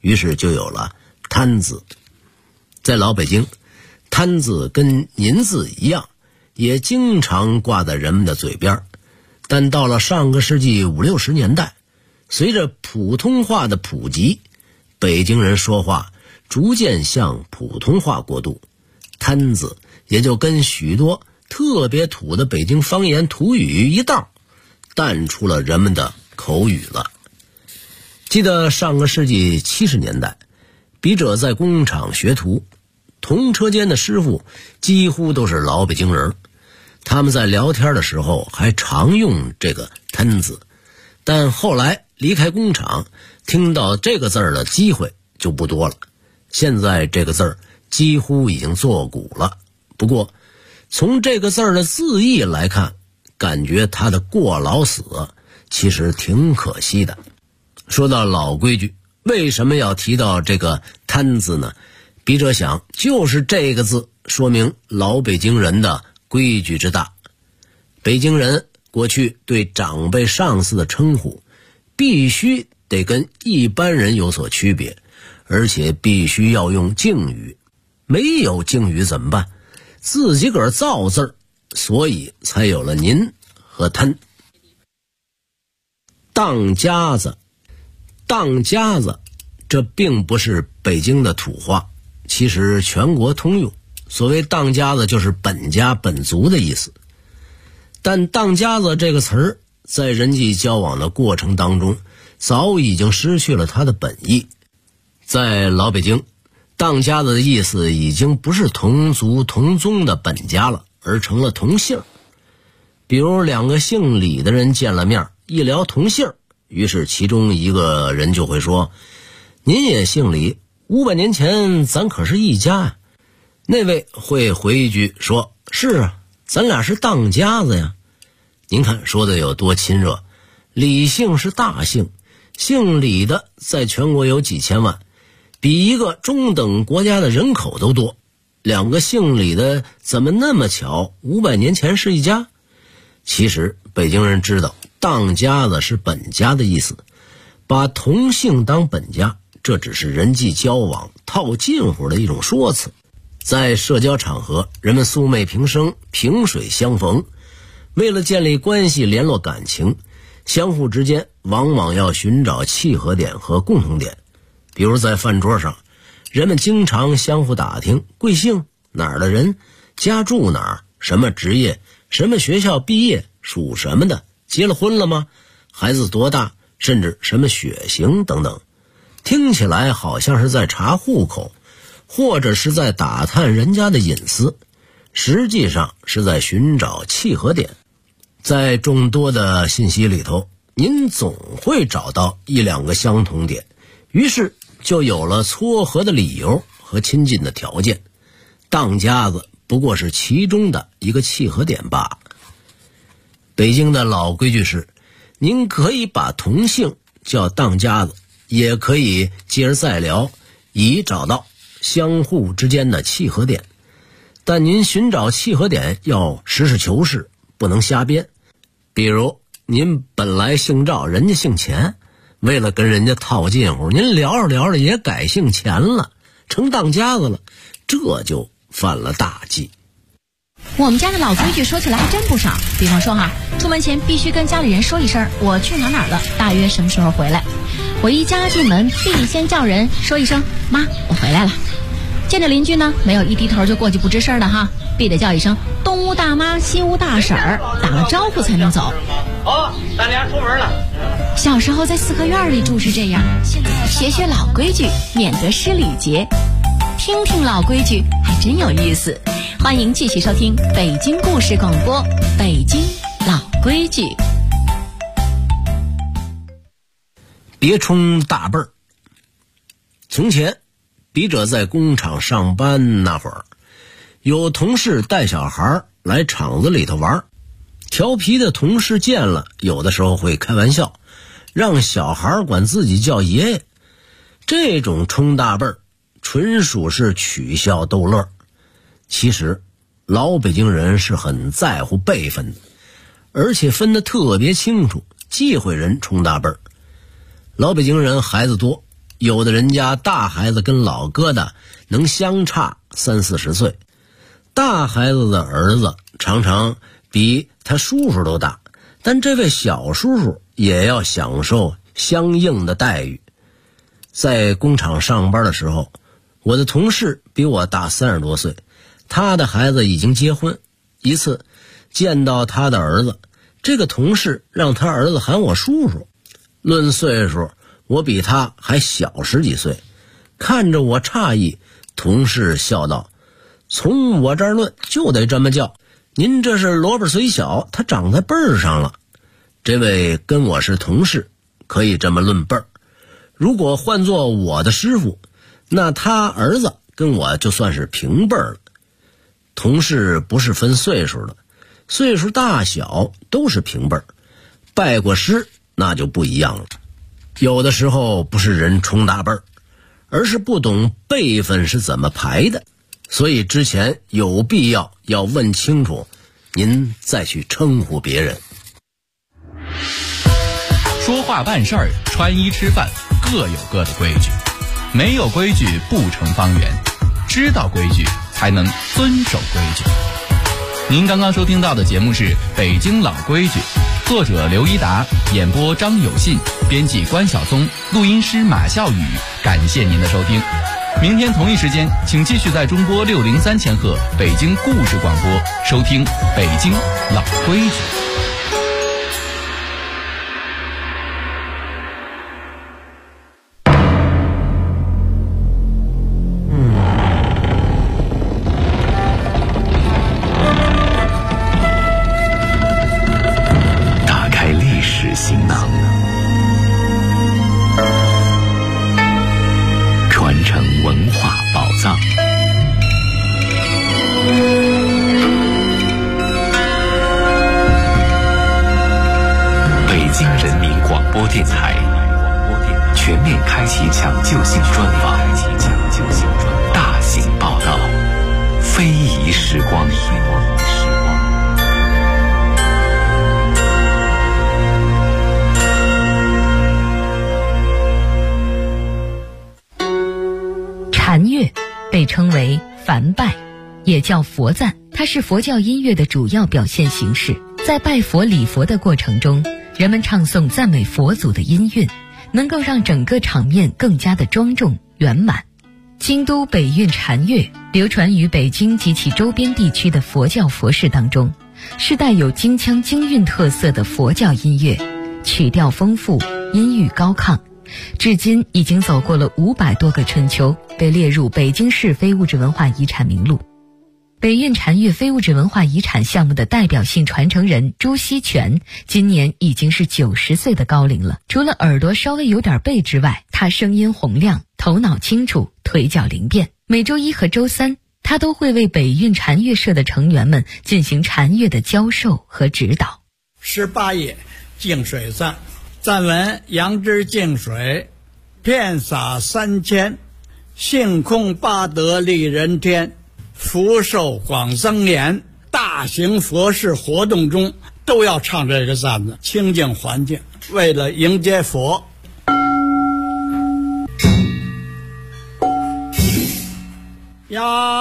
于是就有了贪字。在老北京，贪字跟您字一样，也经常挂在人们的嘴边。但到了上个世纪50、60年代，随着普通话的普及，北京人说话逐渐向普通话过渡，贪字也就跟许多特别土的北京方言土语一道淡出了人们的口语了。记得上个世纪70年代，笔者在工厂学徒，同车间的师傅几乎都是老北京人，他们在聊天的时候还常用这个贪字，但后来离开工厂，听到这个字儿的机会就不多了。现在这个字儿几乎已经作古了，不过从这个字儿的字义来看，感觉它的过劳死其实挺可惜的。说到老规矩，为什么要提到这个贪字呢？笔者想，就是这个字说明老北京人的规矩之大。北京人过去对长辈上司的称呼必须得跟一般人有所区别，而且必须要用敬语，没有敬语怎么办？自己个儿造字儿，所以才有了您和贪。当家子，当家子，这并不是北京的土话，其实全国通用。所谓当家子就是本家本族的意思，但当家子这个词儿在人际交往的过程当中早已经失去了它的本意。在老北京，当家子的意思已经不是同族同宗的本家了，而成了同姓。比如两个姓李的人见了面，一聊同姓，于是其中一个人就会说，您也姓李，500年前咱可是一家呀。那位会回一句说，是啊，咱俩是当家子呀。您看说的有多亲热。李姓是大姓，姓李的在全国有几千万，比一个中等国家的人口都多。两个姓李的怎么那么巧500年前是一家？其实北京人知道当家子是本家的意思，把同姓当本家，这只是人际交往套近乎的一种说辞。在社交场合，人们素昧平生，萍水相逢，为了建立关系联络感情，相互之间往往要寻找契合点和共同点。比如在饭桌上，人们经常相互打听贵姓，哪儿的人，家住哪儿，什么职业，什么学校毕业，属什么的，结了婚了吗，孩子多大，甚至什么血型等等。听起来好像是在查户口，或者是在打探人家的隐私，实际上是在寻找契合点。在众多的信息里头，您总会找到1、2个相同点，于是就有了撮合的理由和亲近的条件。当家子不过是其中的一个契合点罢了。北京的老规矩是，您可以把同姓叫当家子，也可以接而再聊，以找到相互之间的契合点。但您寻找契合点要实事求是，不能瞎编。比如您本来姓赵，人家姓钱，为了跟人家套近乎，您聊着聊着也改姓钱了，成当家子了，这就犯了大忌。 我们家的老规矩说起来还真不少，比方说出门前必须跟家里人说一声我去哪儿了，大约什么时候回来。回家进门必先叫人说一声妈，我回来了。见着邻居呢，没有一低头就过去不吱声的必得叫一声东屋大妈西屋大婶儿，打了招呼才能走。 咱俩出门了。 小时候在4合院里住是这样，现在学学老规矩，免得失礼节。听听老规矩还真有意思。欢迎继续收听北京故事广播，北京老规矩。 别冲大辈儿。从前笔者在工厂上班那会儿，有同事带小孩来厂子里头玩，调皮的同事见了，有的时候会开玩笑，让小孩管自己叫爷爷。这种冲大辈儿纯属是取笑逗乐。其实老北京人是很在乎辈分的，而且分得特别清楚，忌讳人冲大辈儿。老北京人孩子多， 有的人家大孩子跟老疙瘩能相差30-40岁，大孩子的儿子常常比他叔叔都大，但这位小叔叔也要享受相应的待遇。在工厂上班的时候，我的同事比我大30多岁，他的孩子已经结婚。一次见到他的儿子，这个同事让他儿子喊我叔叔。论岁数，我比他还小10几岁。看着我诧异，同事笑道：从我这儿论就得这么叫，您这是萝卜虽小，他长在辈儿上了。这位跟我是同事，可以这么论辈儿。如果换做我的师傅，那他儿子跟我就算是平辈儿了。同事不是分岁数的，岁数大小都是平辈儿。拜过师那就不一样了，有的时候不是人冲大辈儿，而是不懂辈分是怎么排的，所以之前有必要要问清楚，您再去称呼别人。 说话办事儿，穿衣吃饭各有各的规矩，没有规矩不成方圆，知道规矩才能遵守规矩。您刚刚收听到的节目是《北京老规矩》，作者刘一达，演播张有信，编辑关晓松，录音师马笑宇。感谢您的收听，明天同一时间，请继续在中波603千赫北京故事广播收听《北京老规矩》。 行囊，传承文化宝藏。北京人民广播电台全面开启抢救性专访，大型报道，非遗时光。 禅乐被称为梵拜，也叫佛赞，它是佛教音乐的主要表现形式。在拜佛礼佛的过程中，人们唱诵赞美佛祖的音韵，能够让整个场面更加的庄重圆满。京都北韵禅乐流传于北京及其周边地区的佛教佛事当中，是带有京腔京韵特色的佛教音乐，曲调丰富，音域高亢，至今已经走过了500多个春秋，被列入北京市非物质文化遗产名录。北韵禅乐非物质文化遗产项目的代表性传承人朱锡全今年已经是90岁的高龄了。除了耳朵稍微有点背之外，他声音洪亮，头脑清楚，腿脚灵便。每周1和周3，他都会为北韵禅乐社的成员们进行禅乐的教授和指导。 18页净水赞，赞文：杨枝净水，遍洒3000，性空八德利人天，福寿广增延。大型佛事活动中都要唱这个赞子，清净环境，为了迎接佛。呀！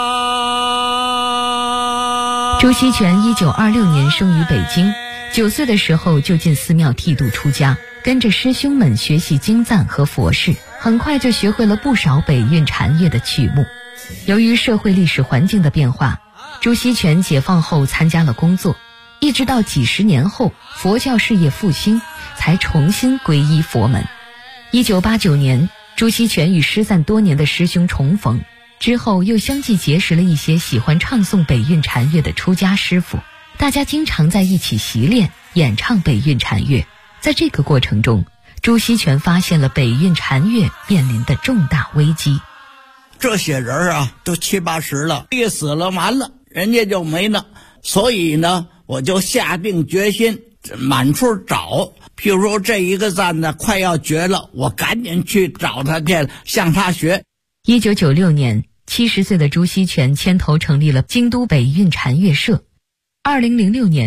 朱锡全1926年生于北京，9岁的时候就进寺庙剃度出家，跟着师兄们学习经赞和佛事，很快就学会了不少北韵禅乐的曲目。由于社会历史环境的变化，朱锡全解放后参加了工作，一直到几十年后佛教事业复兴，才重新皈依佛门。1989年，朱锡全与失散多年的师兄重逢，之后又相继结识了一些喜欢唱诵北韵禅乐的出家师傅，大家经常在一起习练演唱北韵禅乐。在这个过程中，朱锡全发现了北韵禅乐面临的重大危机。 这些人啊，都70、80了，一死了完了，人家就没了。所以呢，我就下定决心满处找。譬如说这一个赞呢快要绝了，我赶紧去找他去，向他学。 1996年，70岁的朱锡全牵头成立了京都北韵禅乐社。2006年，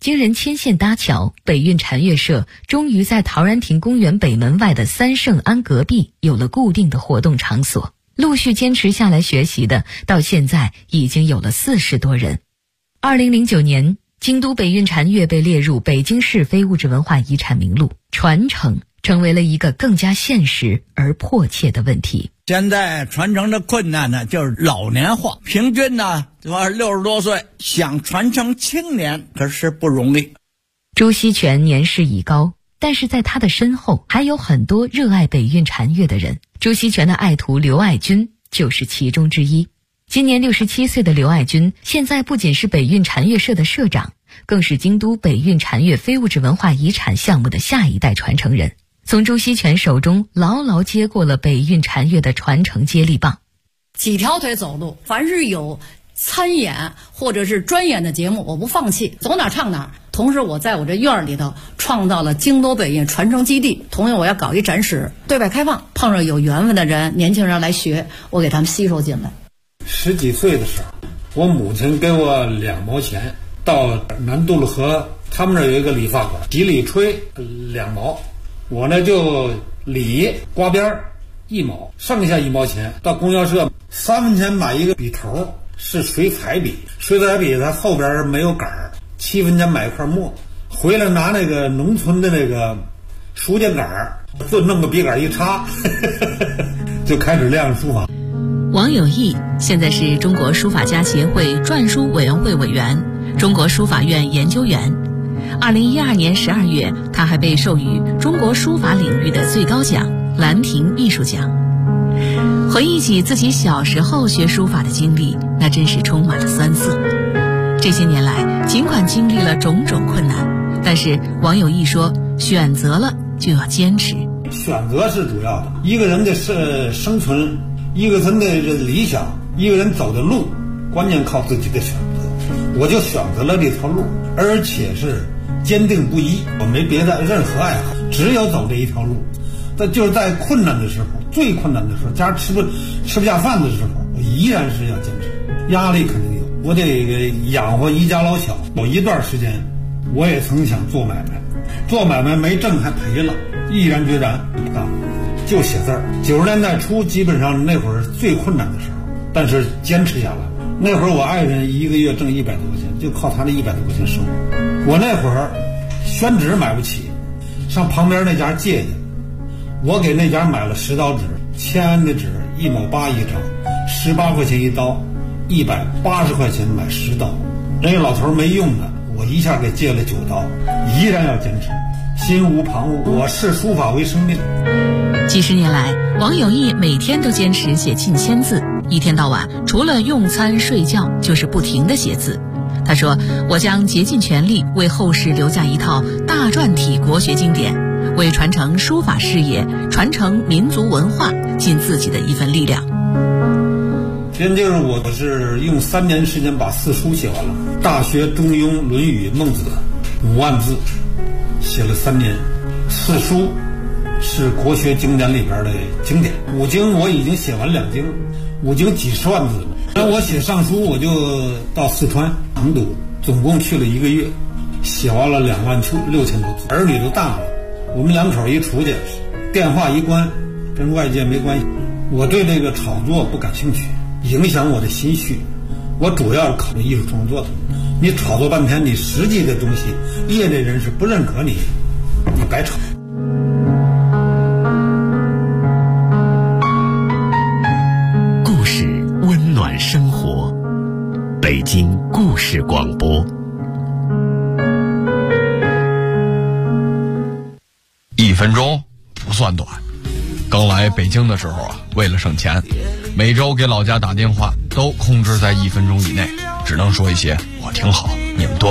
经人牵线搭桥，北运禅乐社终于在陶然亭公园北门外的三圣庵隔壁有了固定的活动场所。陆续坚持下来学习的，到现在已经有了40多人。2009年，京都北运禅乐被列入北京市非物质文化遗产名录，传承成为了一个更加现实而迫切的问题。 现在传承的困难呢，就是老年化，平均呢60多岁，想传承青年可是不容易。 朱锡全年事已高，但是在他的身后还有很多热爱北运禅乐的人。朱锡全的爱徒刘爱军就是其中之一。今年67岁的刘爱军，现在不仅是北运禅乐社的社长，更是京都北运禅乐非物质文化遗产项目的下一代传承人，从朱锡全手中牢牢接过了北运禅乐的传承接力棒。 几条腿走路，凡是有参演或者是专演的节目，我不放弃，走哪唱哪。同时我在我这院里头创造了京都北运传承基地，同样我要搞一展示，对外开放，碰上有缘分的人，年轻人来学，我给他们吸收进来。 10几岁的时候，我母亲给我2毛钱，到南渡了河，他们那有一个理发馆，洗理吹2毛，我呢就理刮边1毛，剩下1毛钱到供销社3分钱买一个笔头，是水彩笔，水彩笔它后边没有杆儿，7分钱买一块墨，回来拿那个农村的那个书架杆儿，就弄个笔杆一插就开始练书法。 王有义现在是中国书法家协会篆书委员会委员、中国书法院研究员。2012年12月，他还被授予中国书法领域的最高奖兰亭秘书奖。回忆起自己小时候学书法的经历，那真是充满了酸涩。这些年来，尽管经历了种种困难，但是王有义说，选择了就要坚持。 选择是主要的，一个人的生存，一个人的理想，一个人走的路，关键靠自己的选择。我就选择了这条路，而且是坚定不移，我没别的任何爱好，只有走这一条路。但就是在困难的时候，最困难的时候，家吃不下饭的时候，我依然是要坚持。压力肯定有，我得养活一家老小。有一段时间，我也曾想做买卖，做买卖没挣还赔了，毅然决然就写字儿。90年代初，基本上那会儿最困难的时候，但是坚持下来。那会儿我爱人一个月挣100多块钱，就靠他那100多块钱生活。我那会儿宣纸买不起，上旁边那家借去，我给那家买了10刀纸，签的纸1毛8一张，18块钱一刀，180块钱买10刀。人家老头没用的，我一下给借了9刀，依然要坚持，心无旁骛。我视书法为生命。 几十年来，王有义每天都坚持写近1000字，一天到晚除了用餐睡觉就是不停地写字。他说，我将竭尽全力为后世留下一套大篆体国学经典，为传承书法事业、传承民族文化尽自己的一份力量。 真就是我是用3年时间把4书写完了，《大学》《中庸》《论语》《孟子》5万字，写了3年。4书是国学经典里边的经典，5经我已经写完2经，5经几十万字。那我写上书，我就到四川成都，总共去了1个月，写完了26000多字。儿女都大了，我们2口一出去，电话一关，跟外界没关系。我对这个炒作不感兴趣，影响我的心绪。我主要考虑艺术创作的。你炒作半天，你实际的东西，业内人士不认可你，你白炒。 故事温暖生活，北京故事广播。 1分钟不算短。刚来北京的时候啊，为了省钱，每周给老家打电话都控制在1分钟以内，只能说一些我挺好，你们多